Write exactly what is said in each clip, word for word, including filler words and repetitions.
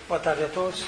Boa tarde a todos.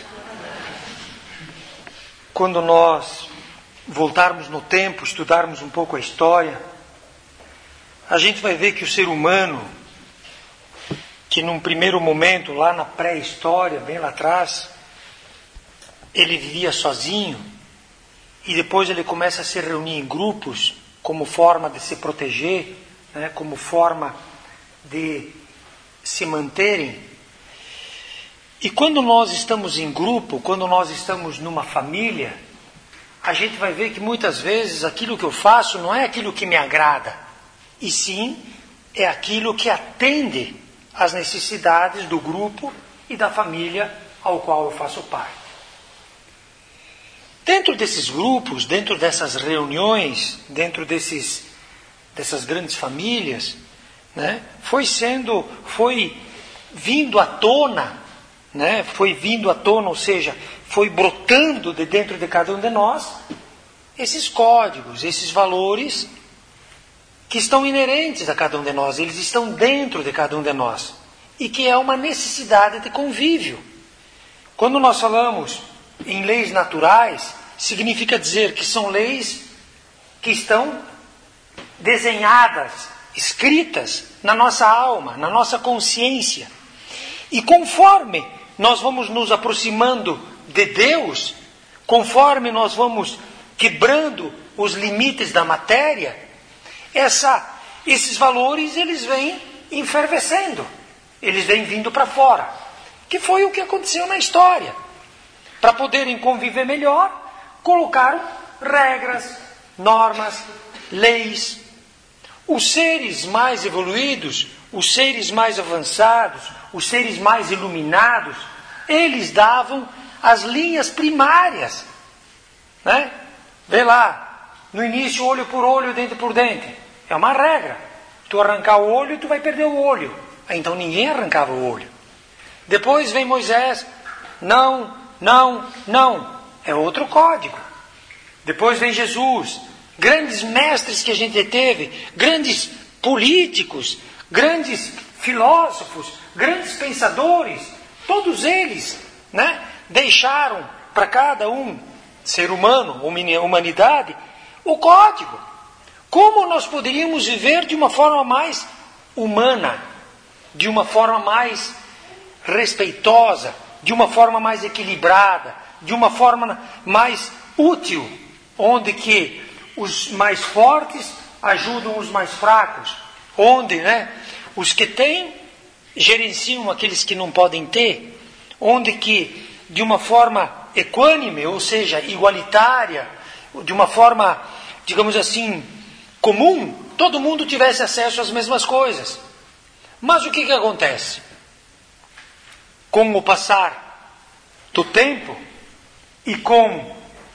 Quando nós voltarmos no tempo, estudarmos um pouco a história, a gente vai ver que o ser humano, que num primeiro momento, lá na pré-história, bem lá atrás, ele vivia sozinho, e depois ele começa a se reunir em grupos, como forma de se proteger, né, como forma de se manterem. E quando nós estamos em grupo, quando nós estamos numa família, a gente vai ver que muitas vezes aquilo que eu faço não é aquilo que me agrada, e sim é aquilo que atende às necessidades do grupo e da família ao qual eu faço parte. Dentro desses grupos, dentro dessas reuniões, dentro desses, dessas grandes famílias, né, foi sendo, foi vindo à tona, né, foi vindo à tona, ou seja, foi brotando de dentro de cada um de nós, esses códigos, esses valores que estão inerentes a cada um de nós, eles estão dentro de cada um de nós, e que é uma necessidade de convívio. Quando nós falamos em leis naturais, significa dizer que são leis que estão desenhadas, escritas na nossa alma, na nossa consciência. E conforme nós vamos nos aproximando de Deus, conforme nós vamos quebrando os limites da matéria, essa, esses valores eles vêm enfervescendo, eles vêm vindo para fora, que foi o que aconteceu na história. Para poderem conviver melhor, colocaram regras, normas, leis. Os seres mais evoluídos, os seres mais avançados, os seres mais iluminados, eles davam as linhas primárias, né? Vê lá, no início olho por olho, dente por dente, é uma regra. Tu arrancar o olho, tu vai perder o olho. Então ninguém arrancava o olho. Depois vem Moisés, não, não, não, é outro código. Depois vem Jesus, grandes mestres que a gente teve, grandes políticos, grandes filósofos, grandes pensadores, todos eles, né, deixaram para cada um, ser humano, humanidade, o código. Como nós poderíamos viver de uma forma mais humana, de uma forma mais respeitosa, de uma forma mais equilibrada, de uma forma mais útil, onde que os mais fortes ajudam os mais fracos, onde, né, os que têm gerenciam aqueles que não podem ter, onde que de uma forma equânime, ou seja, igualitária, de uma forma, digamos assim, comum, todo mundo tivesse acesso às mesmas coisas. Mas o que que acontece? Com o passar do tempo e com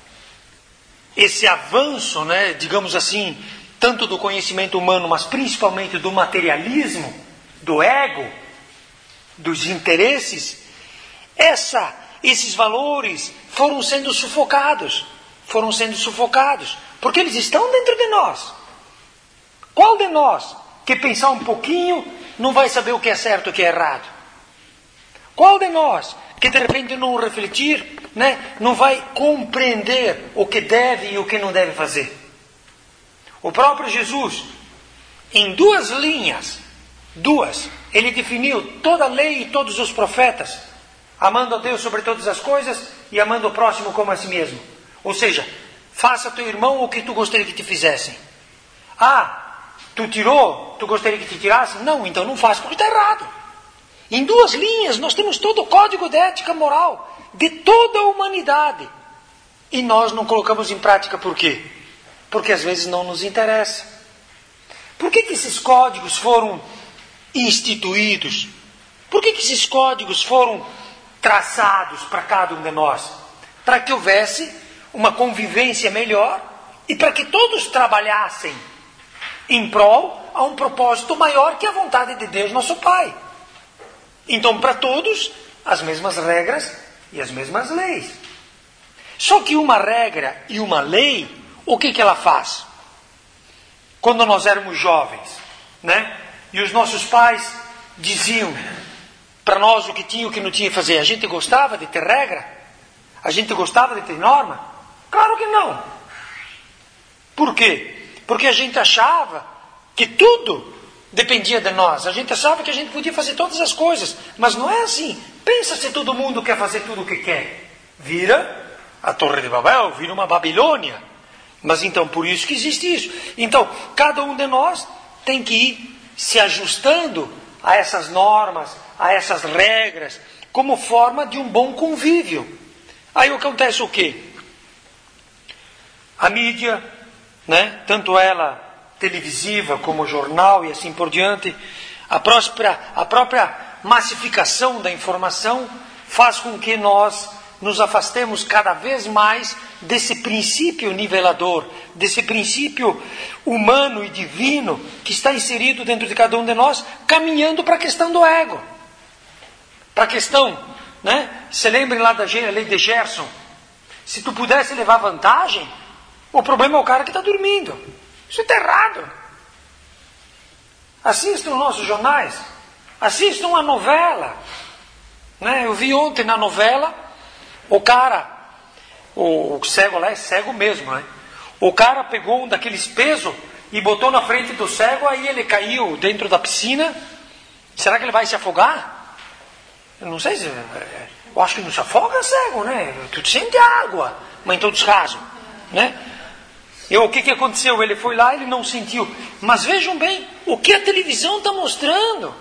esse avanço, né, digamos assim, tanto do conhecimento humano, mas principalmente do materialismo, do ego, dos interesses, essa, esses valores foram sendo sufocados, foram sendo sufocados, porque eles estão dentro de nós. Qual de nós que pensar um pouquinho não vai saber o que é certo e o que é errado? Qual de nós que de repente não refletir, né, não vai compreender o que deve e o que não deve fazer? O próprio Jesus, em duas linhas, duas, ele definiu toda a lei e todos os profetas, amando a Deus sobre todas as coisas e amando o próximo como a si mesmo. Ou seja, faça a teu irmão o que tu gostaria que te fizessem. Ah, tu tirou, tu gostaria que te tirassem? Não, então não faça, porque está errado. Em duas linhas nós temos todo o código de ética moral de toda a humanidade. E nós não colocamos em prática por quê? Porque às vezes não nos interessa. Por que que esses códigos foram instituídos? Por que que esses códigos foram traçados para cada um de nós? Para que houvesse uma convivência melhor e para que todos trabalhassem em prol a um propósito maior que a vontade de Deus, nosso Pai. Então, para todos, as mesmas regras e as mesmas leis. Só que uma regra e uma lei, o que que ela faz? Quando nós éramos jovens, né? E os nossos pais diziam, para nós o que tinha e o que não tinha que fazer? A gente gostava de ter regra? A gente gostava de ter norma? Claro que não. Por quê? Porque a gente achava que tudo dependia de nós. A gente achava que a gente podia fazer todas as coisas. Mas não é assim. Pensa se todo mundo quer fazer tudo o que quer. Vira a Torre de Babel, vira uma Babilônia. Mas então, por isso que existe isso. Então, cada um de nós tem que ir se ajustando a essas normas, a essas regras, como forma de um bom convívio. Aí acontece o quê? A mídia, né, tanto ela televisiva como jornal e assim por diante, a própria, a própria massificação da informação faz com que nós nos afastemos cada vez mais desse princípio nivelador, desse princípio humano e divino que está inserido dentro de cada um de nós, caminhando para a questão do ego. Para a questão, né? Se lembrem lá da lei de Gerson, se tu pudesse levar vantagem, o problema é o cara que está dormindo. Isso está errado. Assistam nossos jornais, assistam a novela. Né? Eu vi ontem na novela, o cara, o, o cego lá é cego mesmo, né? O cara pegou um daqueles pesos e botou na frente do cego, aí ele caiu dentro da piscina. Será que ele vai se afogar? Eu não sei se... Eu acho que não se afoga cego, né? Tu sente água, mas em todos os casos, né? E o que, que aconteceu? Ele foi lá, ele não sentiu. Mas vejam bem, o que a televisão está mostrando.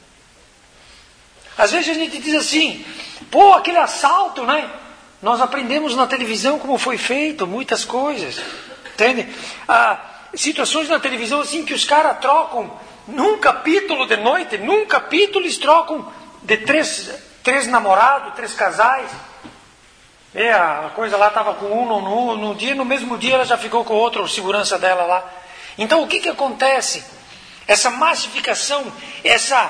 Às vezes a gente diz assim, pô, aquele assalto, né? Nós aprendemos na televisão como foi feito, muitas coisas. Entende? Ah, situações na televisão assim que os caras trocam, num capítulo de noite, num capítulo eles trocam de três, três namorados, três casais. E a coisa lá estava com um no, no, no dia, no mesmo dia ela já ficou com outro, segurança dela lá. Então o que que acontece? Essa massificação, essa,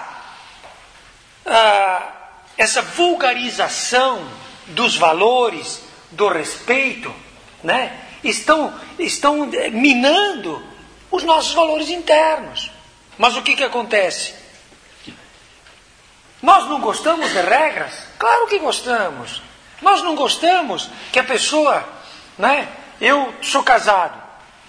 ah, essa vulgarização dos valores, do respeito, né? Estão, estão minando os nossos valores internos. Mas o que que acontece? Nós não gostamos de regras? Claro que gostamos. Nós não gostamos que a pessoa, né? Eu sou casado.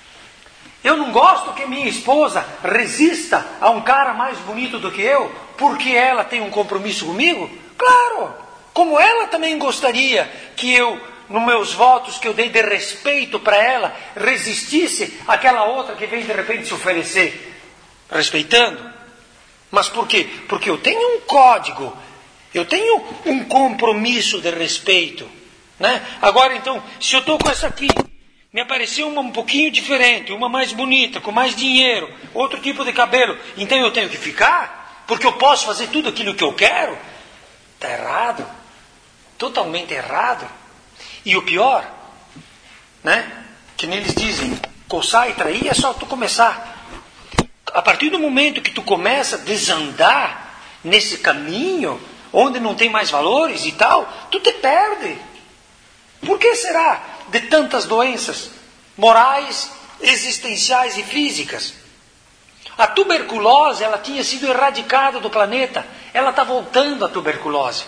Eu não gosto que minha esposa resista a um cara mais bonito do que eu, porque ela tem um compromisso comigo? Claro! Como ela também gostaria que eu, nos meus votos que eu dei de respeito para ela, resistisse àquela outra que vem de repente se oferecer. Respeitando. Mas por quê? Porque eu tenho um código, eu tenho um compromisso de respeito. Né? Agora então, se eu estou com essa aqui, me apareceu uma um pouquinho diferente, uma mais bonita, com mais dinheiro, outro tipo de cabelo, então eu tenho que ficar? Porque eu posso fazer tudo aquilo que eu quero? Está errado. Totalmente errado. E o pior, né? Que neles dizem, coçar e trair é só tu começar. A partir do momento que tu começa a desandar nesse caminho, onde não tem mais valores e tal, tu te perde. Por que será de tantas doenças morais, existenciais e físicas? A tuberculose, ela tinha sido erradicada do planeta, ela está voltando a tuberculose.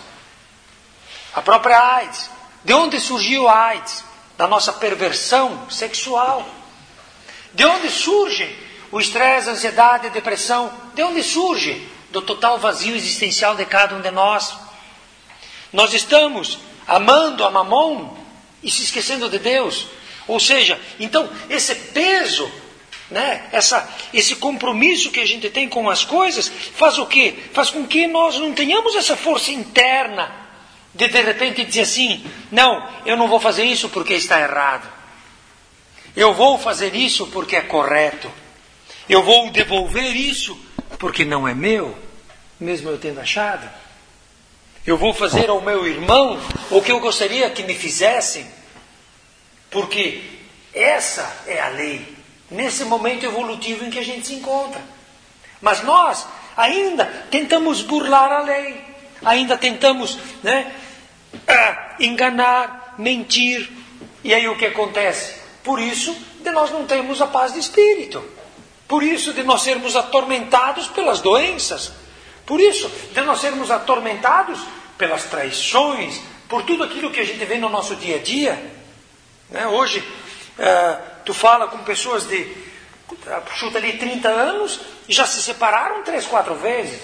A própria AIDS. De onde surgiu a AIDS? Da nossa perversão sexual. De onde surge o estresse, a ansiedade, a depressão? De onde surge? Do total vazio existencial de cada um de nós. Nós estamos amando a Mamon e se esquecendo de Deus. Ou seja, então, esse peso, né, essa, esse compromisso que a gente tem com as coisas, faz o quê? Faz com que nós não tenhamos essa força interna de de repente dizer assim, não, eu não vou fazer isso porque está errado. Eu vou fazer isso porque é correto. Eu vou devolver isso porque não é meu, mesmo eu tendo achado. Eu vou fazer ao meu irmão o que eu gostaria que me fizessem, porque essa é a lei, nesse momento evolutivo em que a gente se encontra. Mas nós ainda tentamos burlar a lei, ainda tentamos, né, enganar, mentir. E aí o que acontece? Por isso de nós não termos a paz de espírito. Por isso de nós sermos atormentados pelas doenças. Por isso, de nós sermos atormentados pelas traições, por tudo aquilo que a gente vê no nosso dia a dia. Né? Hoje, uh, tu fala com pessoas de, uh, chuta ali trinta anos, e já se separaram três, quatro vezes.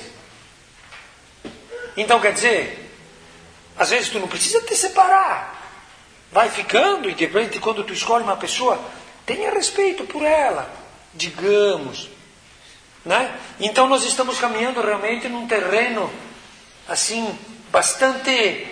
Então, quer dizer, às vezes tu não precisa te separar. Vai ficando, e de repente, quando tu escolhe uma pessoa, tenha respeito por ela, digamos. Né? Então nós estamos caminhando realmente num terreno assim, bastante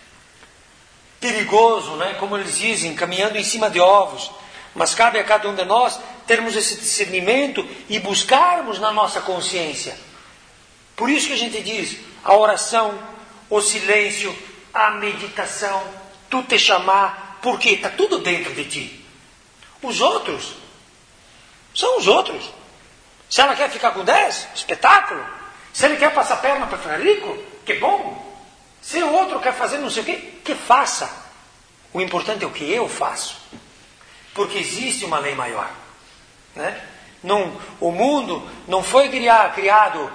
perigoso, né? Como eles dizem, caminhando em cima de ovos. Mas cabe a cada um de nós termos esse discernimento e buscarmos na nossa consciência. Por isso que a gente diz, a oração, o silêncio, a meditação, tu te chamar, porque está tudo dentro de ti. Os outros são os outros. Se ela quer ficar com dez, espetáculo. Se ele quer passar perna para ficar rico, que bom. Se o outro quer fazer não sei o quê, que faça. O importante é o que eu faço. Porque existe uma lei maior. Né? Não, o mundo não foi criado, criado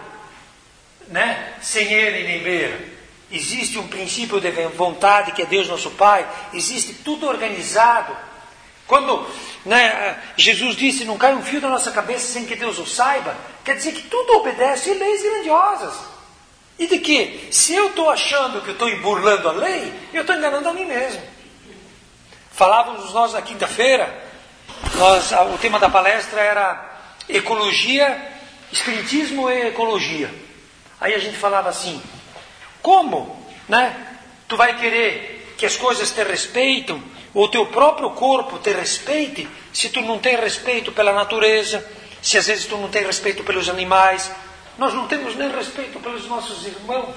né, sem ele nem beira. Existe um princípio de vontade que é Deus nosso Pai. Existe tudo organizado. Quando né, Jesus disse, não cai um fio da nossa cabeça sem que Deus o saiba, quer dizer que tudo obedece a leis grandiosas. E de que, se eu estou achando que eu estou burlando a lei, eu estou enganando a mim mesmo. Falávamos nós na quinta-feira, nós, o tema da palestra era ecologia, espiritismo e ecologia. Aí a gente falava assim, como né, tu vai querer que as coisas te respeitam, ou o teu próprio corpo te respeite, se tu não tem respeito pela natureza, se às vezes tu não tem respeito pelos animais, nós não temos nem respeito pelos nossos irmãos.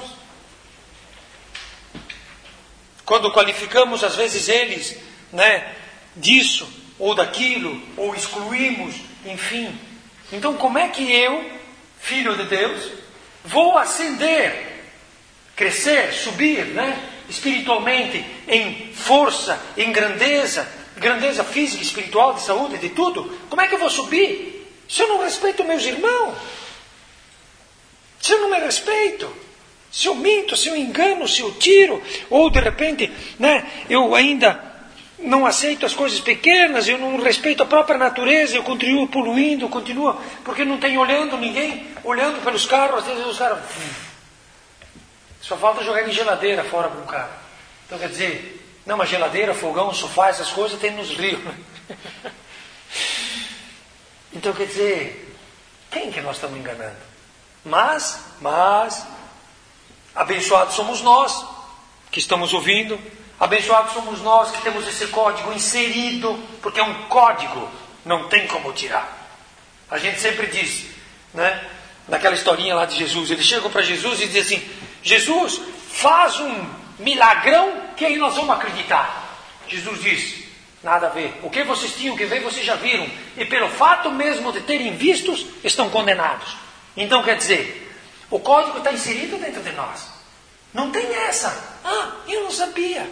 Quando qualificamos às vezes eles, né, disso, ou daquilo, ou excluímos, enfim. Então como é que eu, filho de Deus, vou ascender, crescer, subir, né? espiritualmente, em força, em grandeza, grandeza física, espiritual, de saúde, de tudo, como é que eu vou subir? Se eu não respeito meus irmãos, se eu não me respeito, se eu minto, se eu engano, se eu tiro, ou de repente, né, eu ainda não aceito as coisas pequenas, eu não respeito a própria natureza, eu continuo poluindo, continuo, porque não tenho olhando ninguém, olhando pelos carros, às vezes os caras... Só falta jogar em geladeira fora para um cara. Então quer dizer, não, uma geladeira, fogão, sofá, essas coisas tem nos rios. Então quer dizer, quem que nós estamos enganando? Mas, mas, abençoados somos nós que estamos ouvindo, abençoados somos nós que temos esse código inserido, porque é um código, não tem como tirar. A gente sempre diz, né, naquela historinha lá de Jesus, eles chegam para Jesus e dizem assim, Jesus, faz um milagrão que aí nós vamos acreditar. Jesus diz, nada a ver. O que vocês tinham que ver, vocês já viram. E pelo fato mesmo de terem vistos, estão condenados. Então quer dizer, o código está inserido dentro de nós. Não tem essa. Ah, eu não sabia.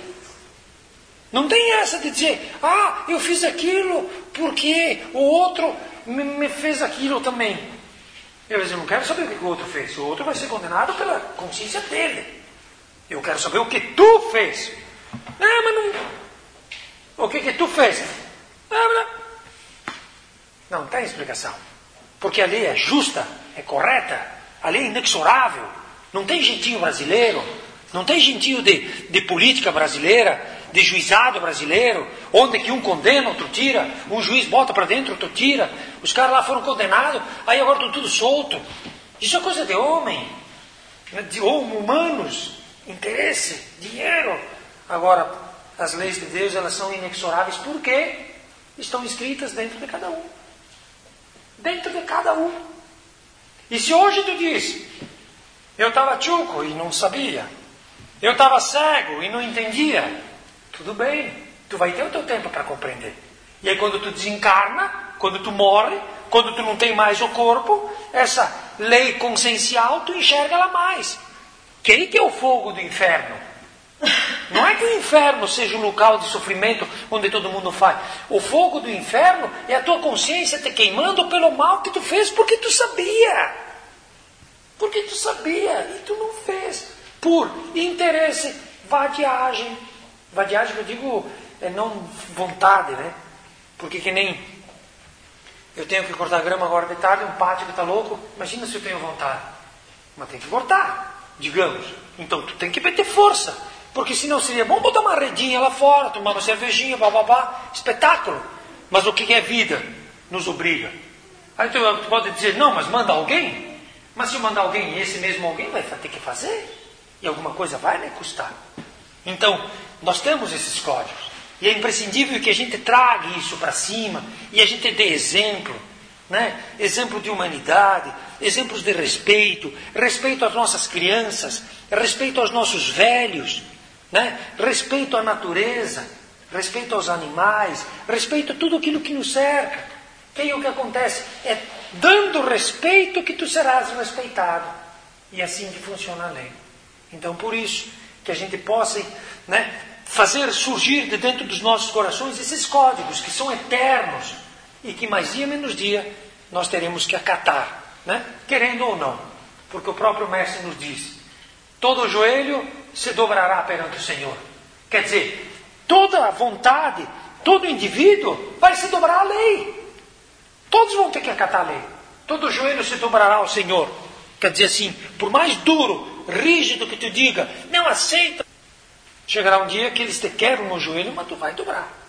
Não tem essa de dizer, ah, eu fiz aquilo porque o outro me, me fez aquilo também. Eu não quero saber o que o outro fez. O outro vai ser condenado pela consciência dele. Eu quero saber o que tu fez. Ah, mas não... O que que tu fez? Ah, não, não tem explicação. Porque a lei é justa, é correta, a lei é inexorável. Não tem jeitinho brasileiro, não tem jeitinho de, de política brasileira, de juizado brasileiro, onde que um condena, outro tira, um juiz bota para dentro, outro tira. Os caras lá foram condenados, aí agora estão tudo solto. Isso é coisa de homem, de humanos, interesse, dinheiro. Agora, as leis de Deus, elas são inexoráveis porque estão escritas dentro de cada um. Dentro de cada um. E se hoje tu diz, eu estava tchuco e não sabia, eu estava cego e não entendia, tudo bem, tu vai ter o teu tempo para compreender. E aí quando tu desencarna, quando tu morre, quando tu não tem mais o corpo, essa lei consciencial, tu enxerga ela mais. Que aí que é o fogo do inferno. Não é que o inferno seja um local de sofrimento onde todo mundo faz. O fogo do inferno é a tua consciência te queimando pelo mal que tu fez porque tu sabia. Porque tu sabia e tu não fez. Por interesse, vadiagem. Vadiagem que eu digo é não vontade, né? Porque que nem eu tenho que cortar grama agora de tarde, um pátio que está louco. Imagina se eu tenho vontade. Mas tem que cortar, digamos. Então tu tem que meter força. Porque senão seria bom botar uma redinha lá fora, tomar uma cervejinha, bababá, espetáculo. Mas o que é vida? Nos obriga. Aí tu, tu pode dizer, não, mas manda alguém. Mas se eu mandar alguém, esse mesmo alguém vai ter que fazer. E alguma coisa vai me custar. Então, nós temos esses códigos. E é imprescindível que a gente traga isso para cima. E a gente dê exemplo. Né? Exemplo de humanidade. Exemplos de respeito. Respeito às nossas crianças. Respeito aos nossos velhos. Né? Respeito à natureza. Respeito aos animais. Respeito a tudo aquilo que nos cerca. E aí o que acontece? É dando respeito que tu serás respeitado. E é assim que funciona a lei. Então, por isso, que a gente possa, né, fazer surgir de dentro dos nossos corações esses códigos que são eternos e que mais dia menos dia nós teremos que acatar, né? Querendo ou não. Porque o próprio Mestre nos diz, todo joelho se dobrará perante o Senhor. Quer dizer, toda a vontade, todo indivíduo vai se dobrar à lei. Todos vão ter que acatar a lei. Todo joelho se dobrará ao Senhor. Quer dizer assim, por mais duro, rígido que tu diga, não aceita. Chegará um dia que eles te quebram no joelho, mas tu vai dobrar.